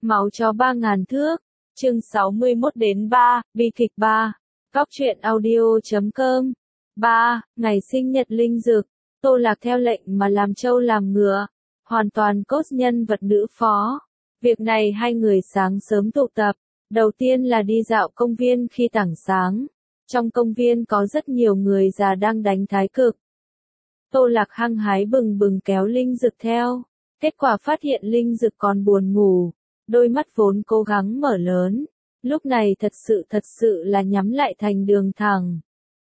Máu chó 3.000 thước, chương 61 đến 3, bi kịch 3, góc truyện audio.com. 3. Ngày sinh nhật Linh Dực, Tô Lạc theo lệnh mà làm trâu làm ngựa, hoàn toàn cốt nhân vật nữ phó. Việc này hai người sáng sớm tụ tập, đầu tiên là đi dạo công viên khi tảng sáng. Trong công viên có rất nhiều người già đang đánh thái cực. Tô Lạc hăng hái bừng bừng kéo Linh Dực theo, kết quả phát hiện Linh Dực còn buồn ngủ, đôi mắt vốn cố gắng mở lớn, lúc này thật sự là nhắm lại thành đường thẳng.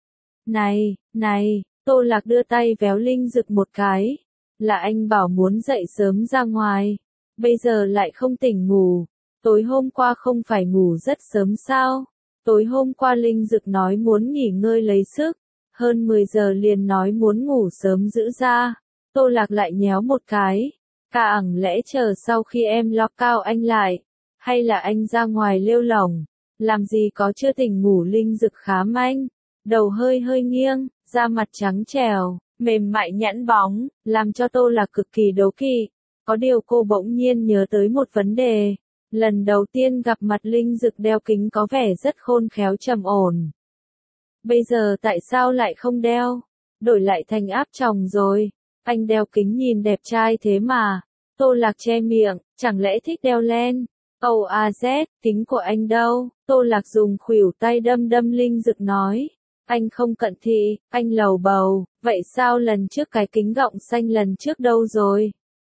Này, Tô Lạc đưa tay véo Linh Dực một cái, là anh bảo muốn dậy sớm ra ngoài, bây giờ lại không tỉnh ngủ, tối hôm qua không phải ngủ rất sớm sao? Tối hôm qua Linh Dực nói muốn nghỉ ngơi lấy sức, hơn 10 giờ liền nói muốn ngủ sớm giữ ra. Tô Lạc lại nhéo một cái, ẳng lẽ chờ sau khi em lock cao anh lại, hay là anh ra ngoài lêu lỏng, làm gì có chưa tỉnh ngủ. Linh Dực khá manh, đầu hơi nghiêng, da mặt trắng trẻo, mềm mại nhẵn bóng, làm cho Tô Lạc cực kỳ đố kỵ. Có điều cô bỗng nhiên nhớ tới một vấn đề. Lần đầu tiên gặp mặt Linh Dực đeo kính có vẻ rất khôn khéo trầm ổn. Bây giờ tại sao lại không đeo? Đổi lại thành áp tròng rồi. Anh đeo kính nhìn đẹp trai thế mà. Tô Lạc che miệng, chẳng lẽ thích đeo len? OAZ, kính của anh đâu? Tô Lạc dùng khuỷu tay đâm Linh Dực nói. Anh không cận thị, anh lầu bầu, vậy sao lần trước cái kính gọng xanh lần trước đâu rồi?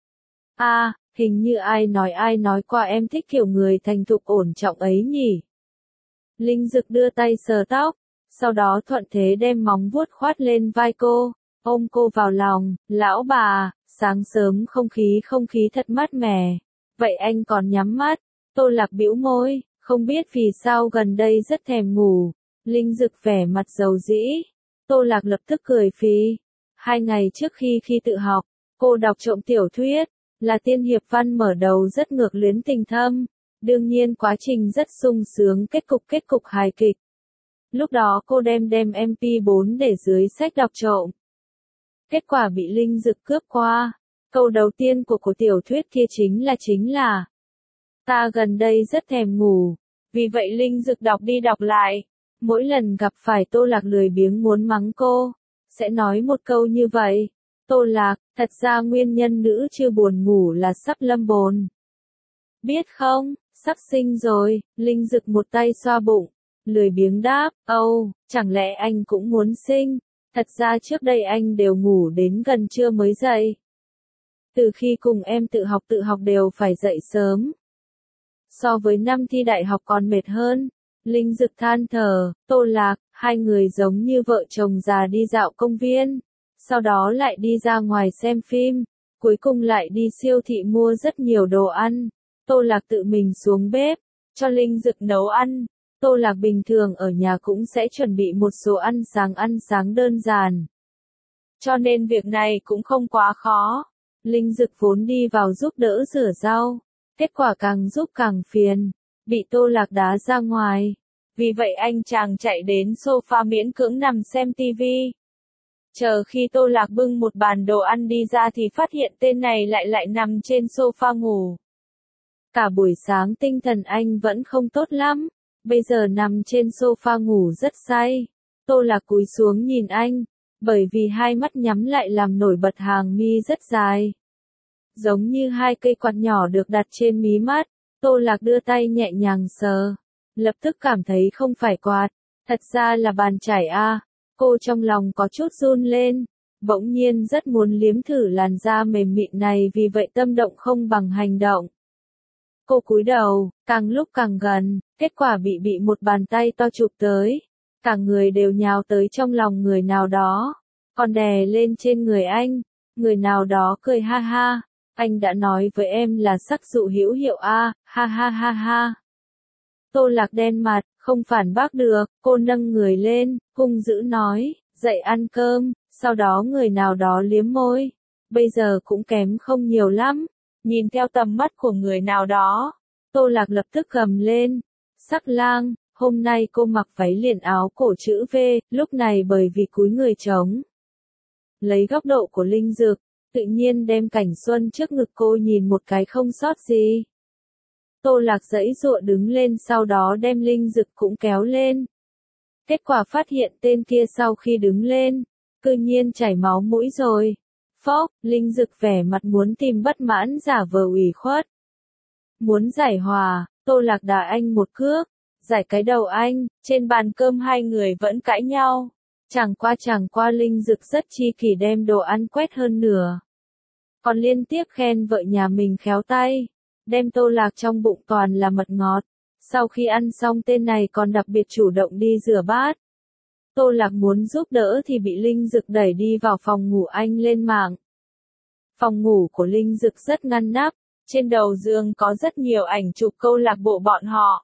Hình như ai nói qua em thích kiểu người thành thục ổn trọng ấy nhỉ? Linh Dực đưa tay sờ tóc, sau đó thuận thế đem móng vuốt khoát lên vai cô, ôm cô vào lòng. Lão bà, sáng sớm không khí thật mát mẻ. Vậy anh còn nhắm mắt? Tô Lạc bĩu môi, không biết vì sao gần đây rất thèm ngủ. Linh Dực vẻ mặt dầu dĩ. Tô Lạc lập tức cười phì. 2 ngày trước khi tự học, cô đọc trộm tiểu thuyết, là tiên hiệp văn mở đầu rất ngược luyến tình thâm, đương nhiên quá trình rất sung sướng, kết cục hài kịch. Lúc đó cô đem MP4 để dưới sách đọc trộm. Kết quả bị Linh Dực cướp qua. Câu đầu tiên của tiểu thuyết kia chính là ta gần đây rất thèm ngủ. Vì vậy Linh Dực đọc đi đọc lại. Mỗi lần gặp phải Tô Lạc lười biếng muốn mắng cô, sẽ nói một câu như vậy. Tô Lạc, thật ra nguyên nhân nữ chưa buồn ngủ là sắp lâm bồn. Biết không, sắp sinh rồi. Linh Dực một tay xoa bụng, lười biếng đáp, chẳng lẽ anh cũng muốn sinh? Thật ra trước đây anh đều ngủ đến gần trưa mới dậy. Từ khi cùng em tự học đều phải dậy sớm. So với năm thi đại học còn mệt hơn. Linh Dực than thở. Tô Lạc, hai người giống như vợ chồng già đi dạo công viên, sau đó lại đi ra ngoài xem phim, cuối cùng lại đi siêu thị mua rất nhiều đồ ăn. Tô Lạc tự mình xuống bếp, cho Linh Dực nấu ăn. Tô Lạc bình thường ở nhà cũng sẽ chuẩn bị một số ăn sáng đơn giản. Cho nên việc này cũng không quá khó. Linh Dực vốn đi vào giúp đỡ rửa rau, kết quả càng giúp càng phiền, bị Tô Lạc đá ra ngoài. Vì vậy anh chàng chạy đến sofa miễn cưỡng nằm xem tivi. Chờ khi Tô Lạc bưng một bàn đồ ăn đi ra thì phát hiện tên này lại nằm trên sofa ngủ. Cả buổi sáng tinh thần anh vẫn không tốt lắm, bây giờ nằm trên sofa ngủ rất say. Tô Lạc cúi xuống nhìn anh, bởi vì hai mắt nhắm lại làm nổi bật hàng mi rất dài. Giống như 2 cây quạt nhỏ được đặt trên mí mắt. Tô Lạc đưa tay nhẹ nhàng sờ, lập tức cảm thấy không phải quạt, thật ra là bàn chải a. Cô trong lòng có chút run lên, bỗng nhiên rất muốn liếm thử làn da mềm mịn này, vì vậy tâm động không bằng hành động. Cô cúi đầu, càng lúc càng gần, kết quả bị một bàn tay to chụp tới. Cả người đều nhào tới trong lòng người nào đó, còn đè lên trên người anh. Người nào đó cười ha ha, anh đã nói với em là sắc dụ hữu hiệu a, ha ha ha ha. Tô Lạc đen mặt, không phản bác được, cô nâng người lên, hung dữ nói, dậy ăn cơm. Sau đó người nào đó liếm môi, bây giờ cũng kém không nhiều lắm. Nhìn theo tầm mắt của người nào đó, Tô Lạc lập tức gầm lên, Sắc Lang, hôm nay cô mặc váy liền áo cổ chữ V. Lúc này bởi vì cúi người trống, lấy góc độ của Linh Dực, tự nhiên đem cảnh xuân trước ngực cô nhìn một cái không sót gì. Tô Lạc giãy giụa đứng lên sau đó đem Linh Dực cũng kéo lên. Kết quả phát hiện tên kia sau khi đứng lên, cư nhiên chảy máu mũi rồi. Phốc, Linh Dực vẻ mặt muốn tìm bất mãn giả vờ ủy khuất. Muốn giải hòa, Tô Lạc đá anh một cước, giải cái đầu anh, trên bàn cơm hai người vẫn cãi nhau. Chẳng qua Linh Dực rất chi kỷ đem đồ ăn quét hơn nửa. Còn liên tiếp khen vợ nhà mình khéo tay, đem Tô Lạc trong bụng toàn là mật ngọt. Sau khi ăn xong tên này còn đặc biệt chủ động đi rửa bát. Tô Lạc muốn giúp đỡ thì bị Linh Dực đẩy đi vào phòng ngủ anh lên mạng. Phòng ngủ của Linh Dực rất ngăn nắp, trên đầu giường có rất nhiều ảnh chụp câu lạc bộ bọn họ.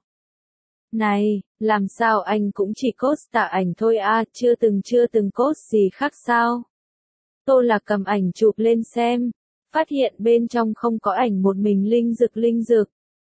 Này, làm sao anh cũng chỉ post tạ ảnh thôi à, chưa từng post gì khác sao? Tô Lạc cầm ảnh chụp lên xem, phát hiện bên trong không có ảnh một mình Linh Dực.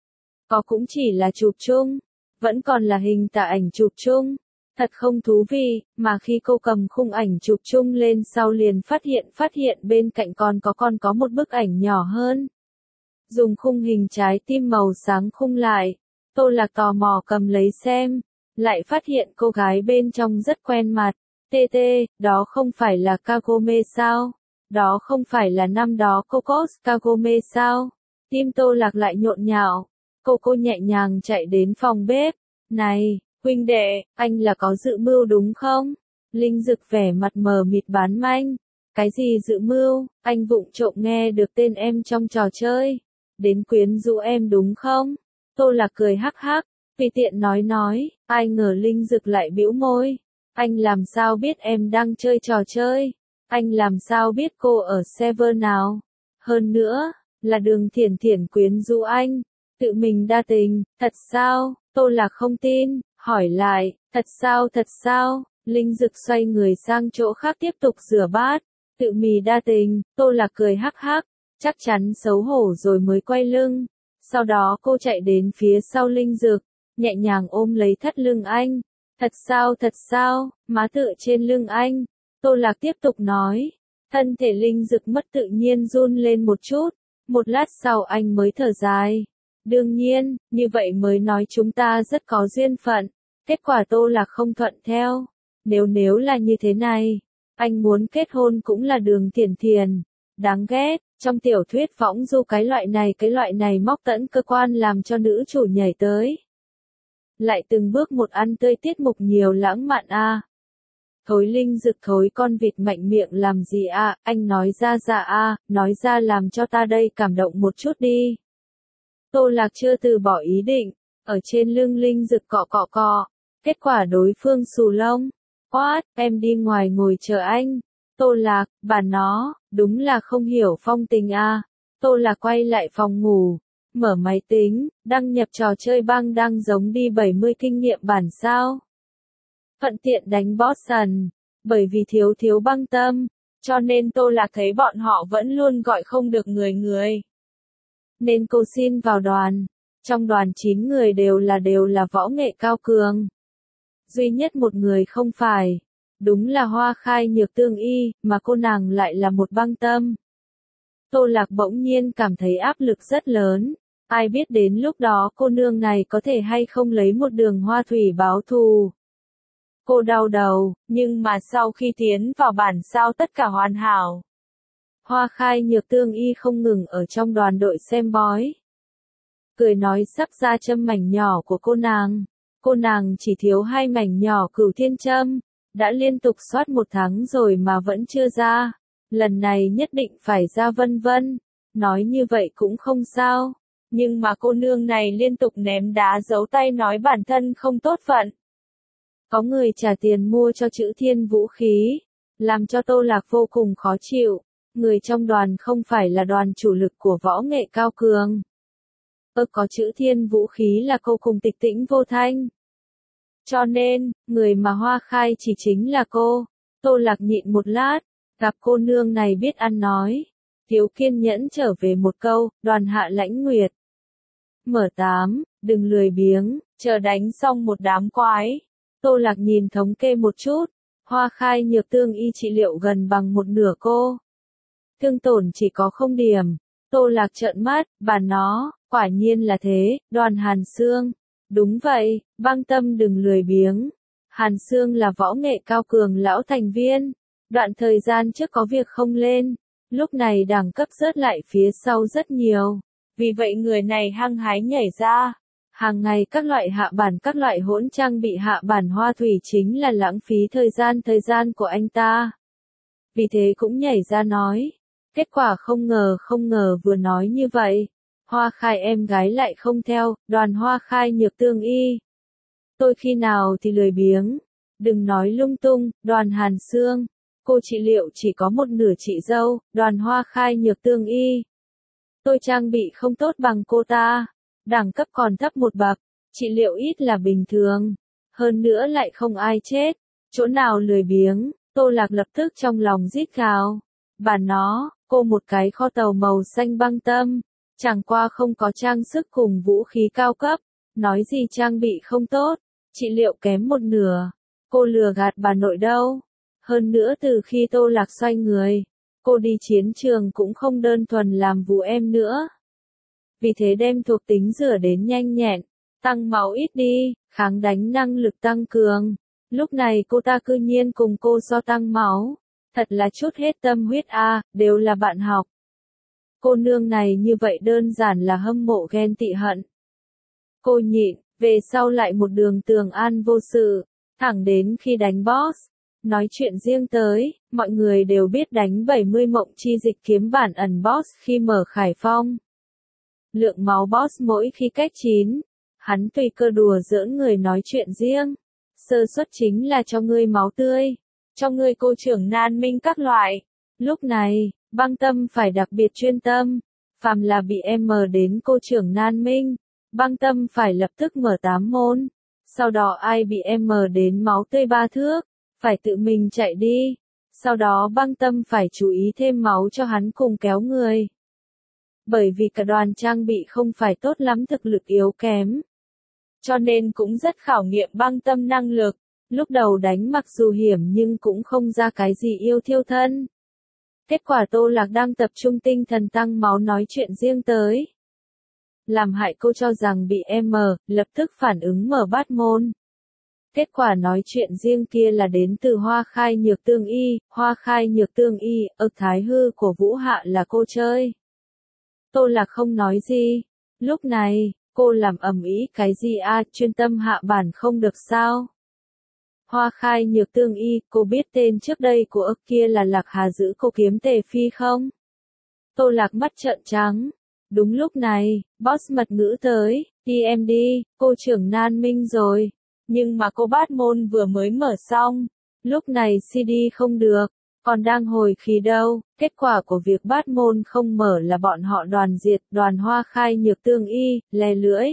Có cũng chỉ là chụp chung, vẫn còn là hình tạ ảnh chụp chung. Thật không thú vị, mà khi cô cầm khung ảnh chụp chung lên sau liền phát hiện bên cạnh còn có một bức ảnh nhỏ hơn. Dùng khung hình trái tim màu sáng khung lại, Tô Lạc tò mò cầm lấy xem, lại phát hiện cô gái bên trong rất quen mặt. TT, đó không phải là Kagome sao? Đó không phải là năm đó cô post Kagome sao? Tim Tô Lạc lại nhộn nhạo. Cô nhẹ nhàng chạy đến phòng bếp. Này, huynh đệ, anh là có dự mưu đúng không? Linh Dực vẻ mặt mờ mịt bán manh. Cái gì dự mưu, anh vụng trộm nghe được tên em trong trò chơi. Đến quyến rũ em đúng không? Tô Lạc cười hắc hắc, tùy tiện nói, ai ngờ Linh Dực lại bĩu môi. Anh làm sao biết em đang chơi trò chơi? Anh làm sao biết cô ở server nào? Hơn nữa, là Đường Thiển Thiển quyến rũ anh. Tự mình đa tình, thật sao? Tô Lạc không tin, hỏi lại, thật sao? Linh Dực xoay người sang chỗ khác tiếp tục rửa bát. Tự mì đa tình, Tô Lạc cười hắc hắc, chắc chắn xấu hổ rồi mới quay lưng. Sau đó cô chạy đến phía sau Linh Dực, nhẹ nhàng ôm lấy thắt lưng anh. Thật sao, má tựa trên lưng anh. Tô Lạc tiếp tục nói. Thân thể Linh Dực mất tự nhiên run lên một chút. Một lát sau anh mới thở dài. Đương nhiên, như vậy mới nói chúng ta rất có duyên phận. Kết quả Tô Lạc không thuận theo. Nếu là như thế này, anh muốn kết hôn cũng là Đường Thiển Thiển. Đáng ghét, trong tiểu thuyết võng du cái loại này móc tẫn cơ quan làm cho nữ chủ nhảy tới. Lại từng bước một ăn tươi tiết mục nhiều lãng mạn à. Thối Linh Dực thối con vịt mạnh miệng làm gì à, anh nói ra à, nói ra làm cho ta đây cảm động một chút đi. Tô Lạc chưa từ bỏ ý định, ở trên lưng Linh Dực cọ. Kết quả đối phương xù lông. What, em đi ngoài ngồi chờ anh. Tô Lạc, bà nó, đúng là không hiểu phong tình à. Tô Lạc quay lại phòng ngủ, mở máy tính, đăng nhập trò chơi băng đang giống đi 70 kinh nghiệm bản sao. Thuận tiện đánh Boston, bởi vì thiếu băng tâm, cho nên Tô Lạc thấy bọn họ vẫn luôn gọi không được người. Nên cô xin vào đoàn, trong đoàn 9 người đều là võ nghệ cao cường. Duy nhất một người không phải, đúng là Hoa Khai Nhược Tương Y, mà cô nàng lại là một băng tâm. Tô Lạc bỗng nhiên cảm thấy áp lực rất lớn, ai biết đến lúc đó cô nương này có thể hay không lấy một Đường Hoa Thủy báo thù. Cô đau đầu, nhưng mà sau khi tiến vào bản sao tất cả hoàn hảo. Hoa Khai Nhược Tương Y không ngừng ở trong đoàn đội xem bói. Cười nói sắp ra châm mảnh nhỏ của cô nàng chỉ thiếu 2 mảnh nhỏ Cửu Thiên châm, đã liên tục soát 1 tháng rồi mà vẫn chưa ra, lần này nhất định phải ra vân. Nói như vậy cũng không sao, nhưng mà cô nương này liên tục ném đá giấu tay nói bản thân không tốt phận. Có người trả tiền mua cho chữ thiên vũ khí, làm cho Tô Lạc vô cùng khó chịu. Người trong đoàn không phải là đoàn chủ lực của võ nghệ cao cường. Có chữ thiên vũ khí là cô cùng Tịch Tĩnh Vô Thanh. Cho nên, người mà Hoa Khai chỉ chính là cô. Tô Lạc nhịn một lát, gặp cô nương này biết ăn nói. Thiếu kiên nhẫn trở về một câu, Đoàn Hạ Lãnh Nguyệt. M8, đừng lười biếng, chờ đánh xong một đám quái. Tô Lạc nhìn thống kê một chút, Hoa Khai Nhược Tương Y trị liệu gần bằng một nửa cô. Thương tổn chỉ có 0 điểm. Tô Lạc trợn mắt, bà nó, Quả nhiên là thế, Đoàn Hàn Xương. Đúng vậy, Băng Tâm đừng lười biếng. Hàn Xương là võ nghệ cao cường lão thành viên. Đoạn thời gian trước có việc không lên. Lúc này đẳng cấp rớt lại phía sau rất nhiều. Vì vậy người này hăng hái nhảy ra. Hàng ngày các loại hạ bản các loại hỗn trang bị hạ bản hoa thủy chính là lãng phí thời gian của anh ta. Vì thế cũng nhảy ra nói. Kết quả không ngờ vừa nói như vậy. Hoa Khai em gái lại không theo, Đoàn Hoa Khai Nhược Tương Y. Tôi khi nào thì lười biếng. Đừng nói lung tung, Đoàn Hàn Xương. Cô trị liệu chỉ có một nửa chị dâu, Đoàn Hoa Khai Nhược Tương Y. Tôi trang bị không tốt bằng cô ta. Đẳng cấp còn thấp một bậc, trị liệu ít là bình thường. Hơn nữa lại không ai chết. Chỗ nào lười biếng, Tô Lạc lập tức trong lòng rít gào. Bà nó, cô một cái kho tàu màu xanh Băng Tâm. Chẳng qua không có trang sức cùng vũ khí cao cấp. Nói gì trang bị không tốt, trị liệu kém một nửa. Cô lừa gạt bà nội đâu. Hơn nữa từ khi Tô Lạc xoay người, cô đi chiến trường cũng không đơn thuần làm vụ em nữa. Vì thế đem thuộc tính rửa đến nhanh nhẹn, tăng máu ít đi, kháng đánh năng lực tăng cường. Lúc này cô ta cư nhiên cùng cô so tăng máu. Thật là chút hết tâm huyết a, đều là bạn học. Cô nương này như vậy đơn giản là hâm mộ ghen tị hận. Cô nhịn, về sau lại một đường tường an vô sự, thẳng đến khi đánh boss. Nói chuyện riêng tới, mọi người đều biết đánh 70 mộng chi dịch kiếm bản ẩn boss khi mở khải phong. Lượng máu boss mỗi khi cách 9. Hắn tùy cơ đùa giỡn người nói chuyện riêng. Sơ suất chính là cho ngươi máu tươi. Cho ngươi cô trưởng nan minh các loại. Lúc này, Băng Tâm phải đặc biệt chuyên tâm. Phàm là bị em mờ đến cô trưởng nan minh. Băng Tâm phải lập tức mở 8 môn. Sau đó ai bị em mờ đến máu tươi 3 thước. Phải tự mình chạy đi. Sau đó Băng Tâm phải chú ý thêm máu cho hắn cùng kéo người. Bởi vì cả đoàn trang bị không phải tốt lắm thực lực yếu kém. Cho nên cũng rất khảo nghiệm Băng Tâm năng lực. Lúc đầu đánh mặc dù hiểm nhưng cũng không ra cái gì yêu thiêu thân. Kết quả Tô Lạc đang tập trung tinh thần tăng máu nói chuyện riêng tới. Làm hại cô cho rằng bị em lập tức phản ứng mở bát môn. Kết quả nói chuyện riêng kia là đến từ Hoa Khai Nhược Tương Y, Hoa Khai Nhược Tương Y, thái hư của Vũ Hạ là cô chơi. Tô Lạc không nói gì. Lúc này, cô làm ầm ĩ cái gì chuyên tâm hạ bản không được sao? Hoa Khai Nhược Tương Y, cô biết tên trước đây của kia là Lạc Hà giữ cô kiếm Tề Phi không? Tô Lạc mắt trợn trắng. Đúng lúc này, boss mật ngữ tới, đi em đi, cô trưởng nan minh rồi. Nhưng mà cô bát môn vừa mới mở xong. Lúc này CD không được, còn đang hồi khí đâu. Kết quả của việc bát môn không mở là bọn họ đoàn diệt, Đoàn Hoa Khai Nhược Tương Y, lè lưỡi.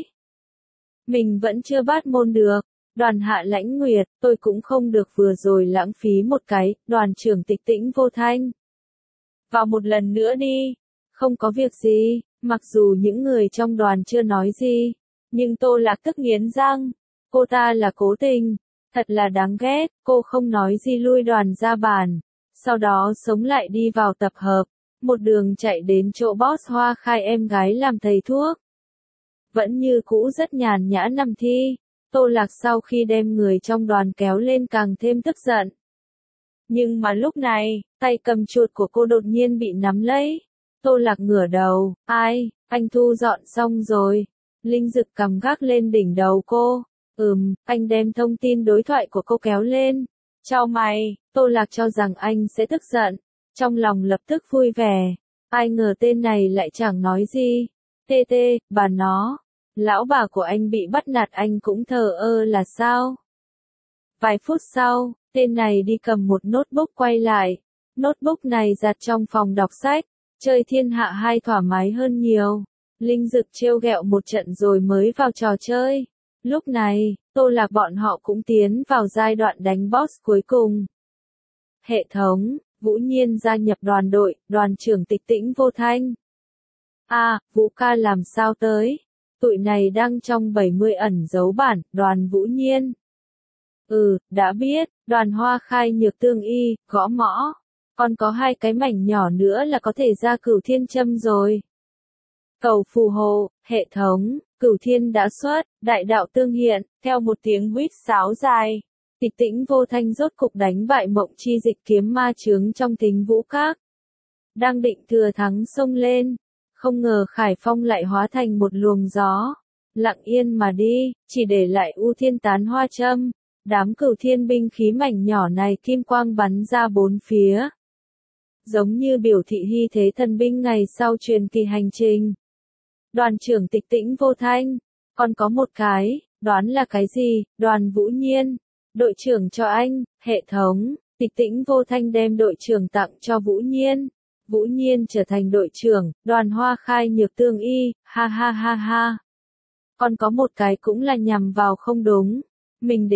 Mình vẫn chưa bát môn được. Đoàn Hạ Lãnh Nguyệt, tôi cũng không được vừa rồi lãng phí một cái, đoàn trưởng Tịch Tĩnh Vô Thanh. Vào một lần nữa đi. Không có việc gì, mặc dù những người trong đoàn chưa nói gì. Nhưng Tô Lạc tức nghiến răng. Cô ta là cố tình. Thật là đáng ghét, cô không nói gì lui đoàn ra bàn. Sau đó sống lại đi vào tập hợp. Một đường chạy đến chỗ boss Hoa Khai em gái làm thầy thuốc. Vẫn như cũ rất nhàn nhã nằm thi. Tô Lạc sau khi đem người trong đoàn kéo lên càng thêm tức giận. Nhưng mà lúc này, tay cầm chuột của cô đột nhiên bị nắm lấy. Tô Lạc ngửa đầu, ai, anh thu dọn xong rồi. Linh Dực cầm gác lên đỉnh đầu cô. Anh đem thông tin đối thoại của cô kéo lên. Chau mày, Tô Lạc cho rằng anh sẽ tức giận. Trong lòng lập tức vui vẻ. Ai ngờ tên này lại chẳng nói gì. Bà nó. Lão bà của anh bị bắt nạt anh cũng thờ ơ là sao? Vài phút sau, tên này đi cầm một notebook quay lại. Notebook này giặt trong phòng đọc sách. Chơi Thiên Hạ 2 thoải mái hơn nhiều. Linh Dực trêu ghẹo một trận rồi mới vào trò chơi. Lúc này, Tô Lạc bọn họ cũng tiến vào giai đoạn đánh boss cuối cùng. Hệ thống, Vũ Nhiên gia nhập đoàn đội, đoàn trưởng Tịch Tĩnh Vô Thanh. Vũ ca làm sao tới? Tụi này đang trong 70 ẩn dấu bản, đoàn Vũ Nhiên. Đã biết, đoàn Hoa Khai Nhược Tương Y, gõ mõ. Còn có 2 cái mảnh nhỏ nữa là có thể ra Cửu Thiên Châm rồi. Cầu phù hộ, hệ thống, cửu thiên đã xuất, đại đạo tương hiện, theo một tiếng huýt sáo dài. Tịch tĩnh vô thanh rốt cục đánh bại Mộng Chi Dịch kiếm ma chướng trong Thính Vũ Các. Đang định thừa thắng xông lên, không ngờ Khải Phong lại hóa thành một luồng gió, lặng yên mà đi, chỉ để lại U Thiên Tán Hoa Châm. Đám cửu thiên binh khí mảnh nhỏ này kim quang bắn ra bốn phía, giống như biểu thị hy thế thần binh ngày sau truyền kỳ hành trình. Đoàn trưởng Tịch tĩnh vô thanh, còn có một cái, đoán là cái gì? Đoàn Vũ Nhiên, đội trưởng cho anh. Hệ thống, Tịch tĩnh vô thanh đem đội trưởng tặng cho Vũ Nhiên. Vũ Nhiên trở thành đội trưởng, Đoàn Hoa Khai Nhược Tương Y, ha ha ha ha. Còn có một cái cũng là nhằm vào không đúng. Mình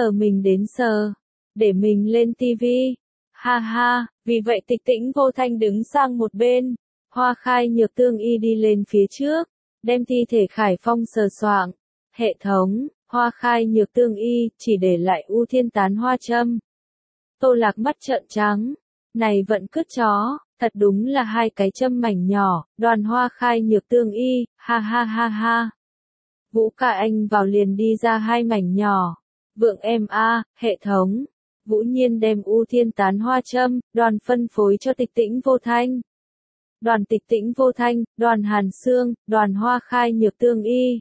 đến sờ, để mình lên tivi. Ha ha, vì vậy Tịch tĩnh vô thanh đứng sang một bên. Hoa Khai Nhược Tương Y đi lên phía trước, đem thi thể Khải Phong sờ soạng. Hệ thống, Hoa Khai Nhược Tương Y, chỉ để lại U Thiên Tán Hoa Châm. Tô Lạc mắt trợn trắng. Này vẫn cứt chó, thật đúng là hai cái châm mảnh nhỏ, Đoàn Hoa Khai Nhược Tương Y, ha ha ha ha. Vũ Ca Anh vào liền đi ra hai mảnh nhỏ. Vượng em a, hệ thống. Vũ Nhiên đem U Thiên Tán Hoa Châm, đoàn phân phối cho Tịch tĩnh vô thanh. Đoàn Tịch tĩnh vô thanh, đoàn Hàn Sương, đoàn Hoa Khai Nhược Tương Y.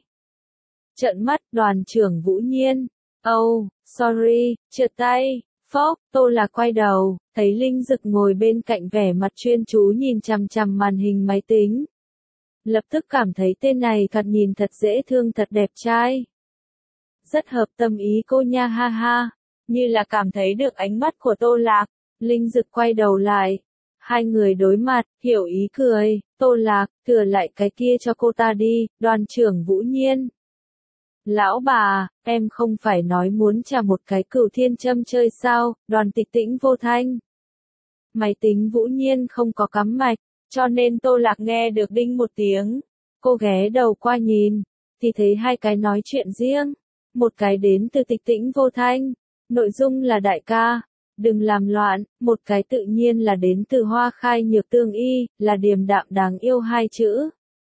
Trợn mắt, đoàn trưởng Vũ Nhiên. Oh, sorry, trượt tay. Phốc, Tô Lạc quay đầu, thấy Linh Dực ngồi bên cạnh vẻ mặt chuyên chú nhìn chằm chằm màn hình máy tính. Lập tức cảm thấy tên này thoạt nhìn thật dễ thương, thật đẹp trai. Rất hợp tâm ý cô nha, ha ha. Như là cảm thấy được ánh mắt của Tô Lạc. Linh Dực quay đầu lại. Hai người đối mặt, hiểu ý cười. Tô Lạc, thừa lại cái kia cho cô ta đi. Đoàn trưởng Vũ Nhiên. Lão bà, em không phải nói muốn trả một cái cửu thiên châm chơi sao? Đoàn Tịch tĩnh vô thanh. Máy tính Vũ Nhiên không có cắm mạch, cho nên Tô Lạc nghe được đinh một tiếng. Cô ghé đầu qua nhìn, thì thấy hai cái nói chuyện riêng. Một cái đến từ Tịch tĩnh vô thanh, nội dung là đại ca, đừng làm loạn. Một cái tự nhiên là đến từ Hoa Khai Nhược Tương Y, là điềm đạm đáng yêu hai chữ.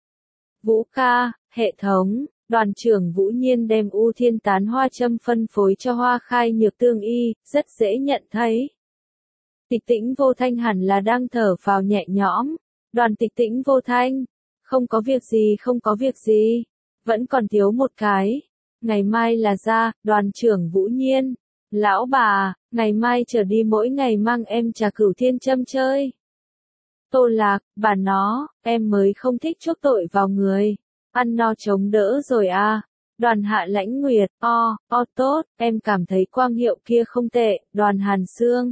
Vũ ca, hệ thống, đoàn trưởng Vũ Nhiên đem U Thiên Tán Hoa Châm phân phối cho Hoa Khai Nhược Tương Y, rất dễ nhận thấy. Tịch tĩnh vô thanh hẳn là đang thở phào nhẹ nhõm. Đoàn Tịch tĩnh vô thanh, không có việc gì, vẫn còn thiếu một cái. Ngày mai là ra, đoàn trưởng Vũ Nhiên. Lão bà, ngày mai trở đi mỗi ngày mang em trà cửu thiên châm chơi. Tô Lạc, bà nó, em mới không thích chuốc tội vào người. Ăn no chống đỡ rồi à. Đoàn Hạ Lãnh Nguyệt, tốt, em cảm thấy quang hiệu kia không tệ. Đoàn Hàn Sương.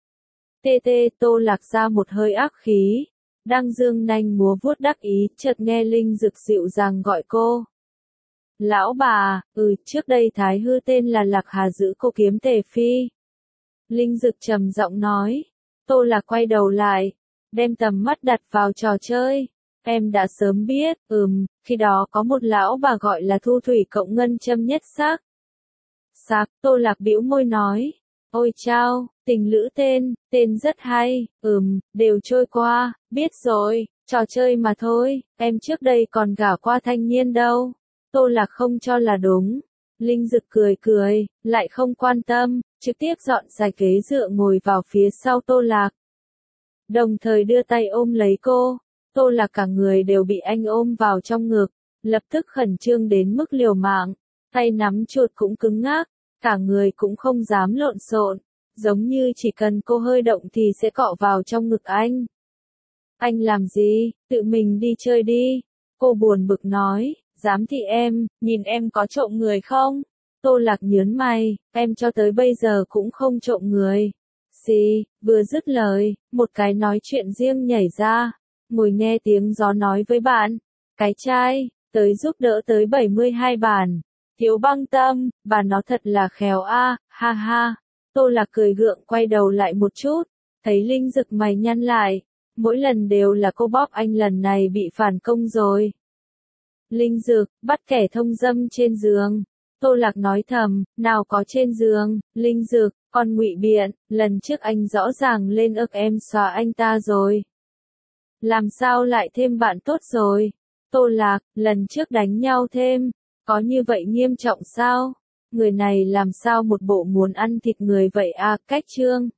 Tô Lạc ra một hơi ác khí. Đang dương nanh múa vuốt đắc ý, chợt nghe Linh Dực dịu dàng gọi cô. Lão bà, trước đây Thái Hư tên là Lạc Hà giữ cô kiếm Tề Phi. Linh Dực trầm giọng nói. Tô Lạc quay đầu lại, đem tầm mắt đặt vào trò chơi. Em đã sớm biết, khi đó có một lão bà gọi là Thu Thủy Cộng Ngân Châm Nhất Sắc. Tô Lạc bĩu môi nói. Ôi chao, tình lữ tên rất hay, đều trôi qua, biết rồi, trò chơi mà thôi, em trước đây còn gả qua thanh niên đâu. Tô Lạc không cho là đúng. Linh Dực cười, lại không quan tâm, trực tiếp dọn sạch ghế dựa ngồi vào phía sau Tô Lạc. Đồng thời đưa tay ôm lấy cô. Tô Lạc cả người đều bị anh ôm vào trong ngực, lập tức khẩn trương đến mức liều mạng, tay nắm chuột cũng cứng ngắc, cả người cũng không dám lộn xộn, giống như chỉ cần cô hơi động thì sẽ cọ vào trong ngực anh. Anh làm gì, tự mình đi chơi đi. Cô buồn bực nói, dám thì em, nhìn em có trộm người không? Tô Lạc nhớn mày, em cho tới bây giờ cũng không trộm người. Vừa dứt lời, một cái nói chuyện riêng nhảy ra. Ngồi nghe tiếng gió nói với bạn. Cái trai, tới giúp đỡ tới 72 bản. Thiếu Băng Tâm, bà nó thật là khéo a, ha ha. Tô Lạc cười gượng quay đầu lại một chút. Thấy Linh Dực mày nhăn lại. Mỗi lần đều là cô bóp anh, lần này bị phản công rồi. Linh Dực, bắt kẻ thông dâm trên giường. Tô Lạc nói thầm, nào có trên giường. Linh Dực, con ngụy biện, lần trước anh rõ ràng lên ức em xóa anh ta rồi. Làm sao lại thêm bạn tốt rồi? Tô Lạc, lần trước đánh nhau thêm, có như vậy nghiêm trọng sao? Người này làm sao một bộ muốn ăn thịt người vậy à, Cách Trương.